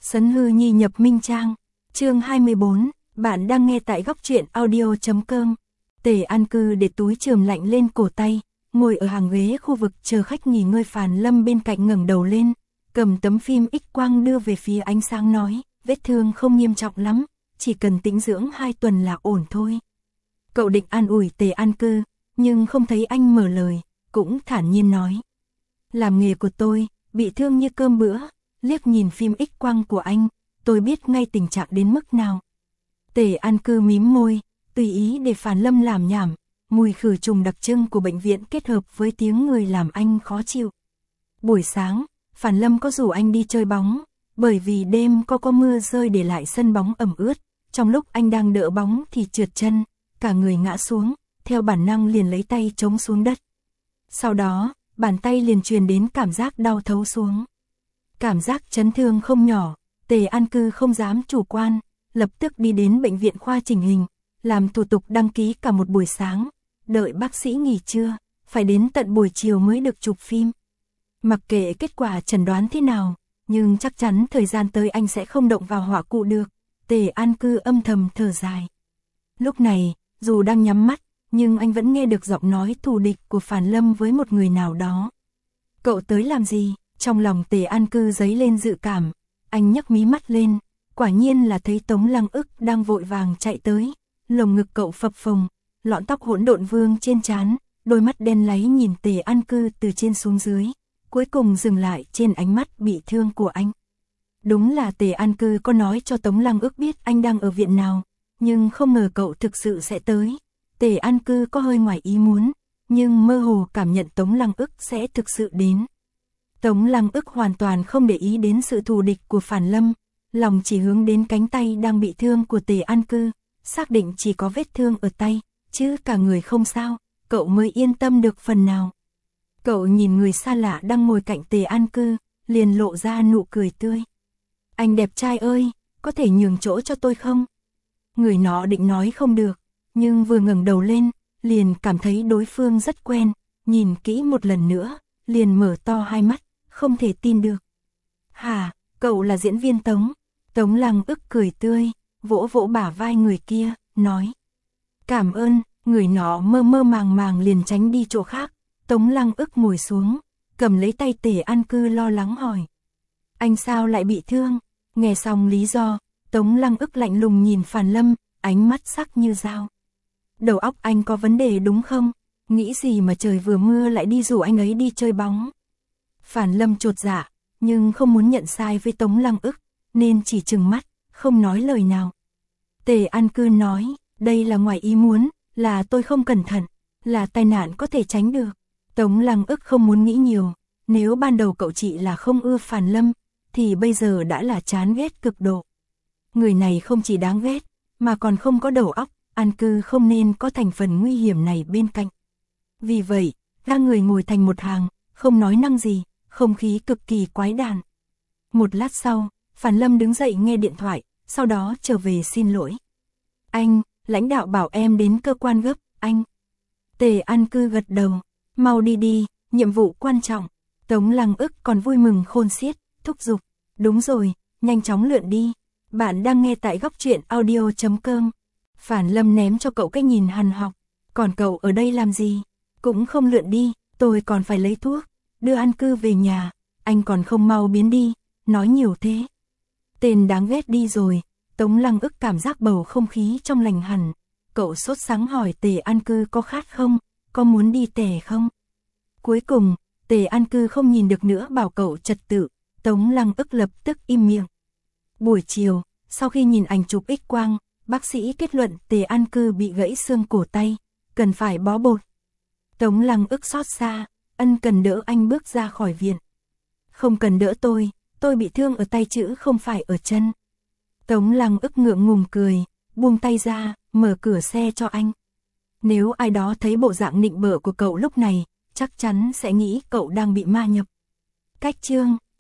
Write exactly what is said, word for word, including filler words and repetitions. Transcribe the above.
Sấn hư nhi nhập minh trang. Chương hai mươi bốn, bạn đang nghe tại góc truyện audio chấm com. Tề An Cư để túi chườm lạnh lên cổ tay, ngồi ở hàng ghế khu vực chờ khách nghỉ ngơi. Phàn Lâm bên cạnh ngẩng đầu lên, cầm tấm phim X quang đưa về phía ánh sáng nói, vết thương không nghiêm trọng lắm, chỉ cần tĩnh dưỡng hai tuần là ổn thôi. Cậu định an ủi Tề An Cư, nhưng không thấy anh mở lời, cũng thản nhiên nói. Làm nghề của tôi, bị thương như cơm bữa, liếc nhìn phim X quang của anh, tôi biết ngay tình trạng đến mức nào. Tề An Cư mím môi, tùy ý để Phàn Lâm làm nhảm, mùi khử trùng đặc trưng của bệnh viện kết hợp với tiếng người làm anh khó chịu. Buổi sáng, Phàn Lâm có rủ anh đi chơi bóng, bởi vì đêm có có mưa rơi để lại sân bóng ẩm ướt, trong lúc anh đang đỡ bóng thì trượt chân, cả người ngã xuống, theo bản năng liền lấy tay chống xuống đất. Sau đó, bàn tay liền truyền đến cảm giác đau thấu xuống. Cảm giác chấn thương không nhỏ, Tề An Cư không dám chủ quan, lập tức đi đến bệnh viện khoa chỉnh hình, làm thủ tục đăng ký cả một buổi sáng, đợi bác sĩ nghỉ trưa, phải đến tận buổi chiều mới được chụp phim. Mặc kệ kết quả chẩn đoán thế nào, nhưng chắc chắn thời gian tới anh sẽ không động vào hỏa cụ được. Tề An Cư âm thầm thở dài. Lúc này, dù đang nhắm mắt, nhưng anh vẫn nghe được giọng nói thù địch của Phàn Lâm với một người nào đó. Cậu tới làm gì? Trong lòng Tề An Cư dấy lên dự cảm, anh nhấc mí mắt lên, quả nhiên là thấy Tống Lăng Ức đang vội vàng chạy tới, lồng ngực cậu phập phồng, lọn tóc hỗn độn vương trên trán, đôi mắt đen láy nhìn Tề An Cư từ trên xuống dưới, cuối cùng dừng lại trên ánh mắt bị thương của anh. Đúng là Tề An Cư có nói cho Tống Lăng Ức biết anh đang ở viện nào, nhưng không ngờ cậu thực sự sẽ tới. Tề An Cư có hơi ngoài ý muốn, nhưng mơ hồ cảm nhận Tống Lăng Ức sẽ thực sự đến. Tống Lăng Ức hoàn toàn không để ý đến sự thù địch của Phàn Lâm, lòng chỉ hướng đến cánh tay đang bị thương của Tề An Cư, xác định chỉ có vết thương ở tay, chứ cả người không sao, cậu mới yên tâm được phần nào. Cậu nhìn người xa lạ đang ngồi cạnh Tề An Cư, liền lộ ra nụ cười tươi. Anh đẹp trai ơi, có thể nhường chỗ cho tôi không? Người nọ định nói không được, nhưng vừa ngẩng đầu lên, liền cảm thấy đối phương rất quen, nhìn kỹ một lần nữa, liền mở to hai mắt, không thể tin được. Hả, cậu là diễn viên Tống? Tống Lăng Ức cười tươi, vỗ vỗ bả vai người kia, nói. Cảm ơn, người nọ mơ mơ màng màng liền tránh đi chỗ khác. Tống Lăng Ức ngồi xuống, cầm lấy tay Tề An Cư lo lắng hỏi. Anh sao lại bị thương? Nghe xong lý do, Tống Lăng Ức lạnh lùng nhìn Phàn Lâm, ánh mắt sắc như dao. Đầu óc anh có vấn đề đúng không? Nghĩ gì mà trời vừa mưa lại đi rủ anh ấy đi chơi bóng? Phàn Lâm chột dạ, nhưng không muốn nhận sai với Tống Lăng Ức, nên chỉ trừng mắt, không nói lời nào. Tề An Cư nói, đây là ngoài ý muốn, là tôi không cẩn thận, là tai nạn có thể tránh được. Tống Lăng Ức không muốn nghĩ nhiều, nếu ban đầu cậu chị là không ưa Phàn Lâm, thì bây giờ đã là chán ghét cực độ. Người này không chỉ đáng ghét, mà còn không có đầu óc, An Cư không nên có thành phần nguy hiểm này bên cạnh. Vì vậy, ba người ngồi thành một hàng, không nói năng gì, không khí cực kỳ quái đản. Một lát sau, Phàn Lâm đứng dậy nghe điện thoại, sau đó trở về xin lỗi. Anh, lãnh đạo bảo em đến cơ quan gấp, anh. Tề An Cư gật đầu, mau đi đi, nhiệm vụ quan trọng. Tống Lăng Ức còn vui mừng khôn xiết, thúc giục. Đúng rồi, nhanh chóng lượn đi. Bạn đang nghe tại góc truyện audio chấm com. Phàn Lâm ném cho cậu cái nhìn hằn học. Còn cậu ở đây làm gì? Cũng không lượn đi, tôi còn phải lấy thuốc, đưa An Cư về nhà, anh còn không mau biến đi, nói nhiều thế. Tên đáng ghét đi rồi. Tống Lăng Ức cảm giác bầu không khí trong lành hẳn. Cậu sốt sắng hỏi Tề An Cư có khát không, có muốn đi tè không? Cuối cùng, Tề An Cư không nhìn được nữa bảo cậu trật tự, Tống Lăng Ức lập tức im miệng. Buổi chiều, sau khi nhìn ảnh chụp X quang, bác sĩ kết luận Tề An Cư bị gãy xương cổ tay, cần phải bó bột. Tống Lăng Ức xót xa, ân cần đỡ anh bước ra khỏi viện. Không cần đỡ tôi, tôi bị thương ở tay chứ không phải ở chân. Tống Lăng Ức ngượng ngùng cười, buông tay ra, mở cửa xe cho anh. Nếu ai đó thấy bộ dạng nịnh bợ của cậu lúc này, chắc chắn sẽ nghĩ cậu đang bị ma nhập. Cách chương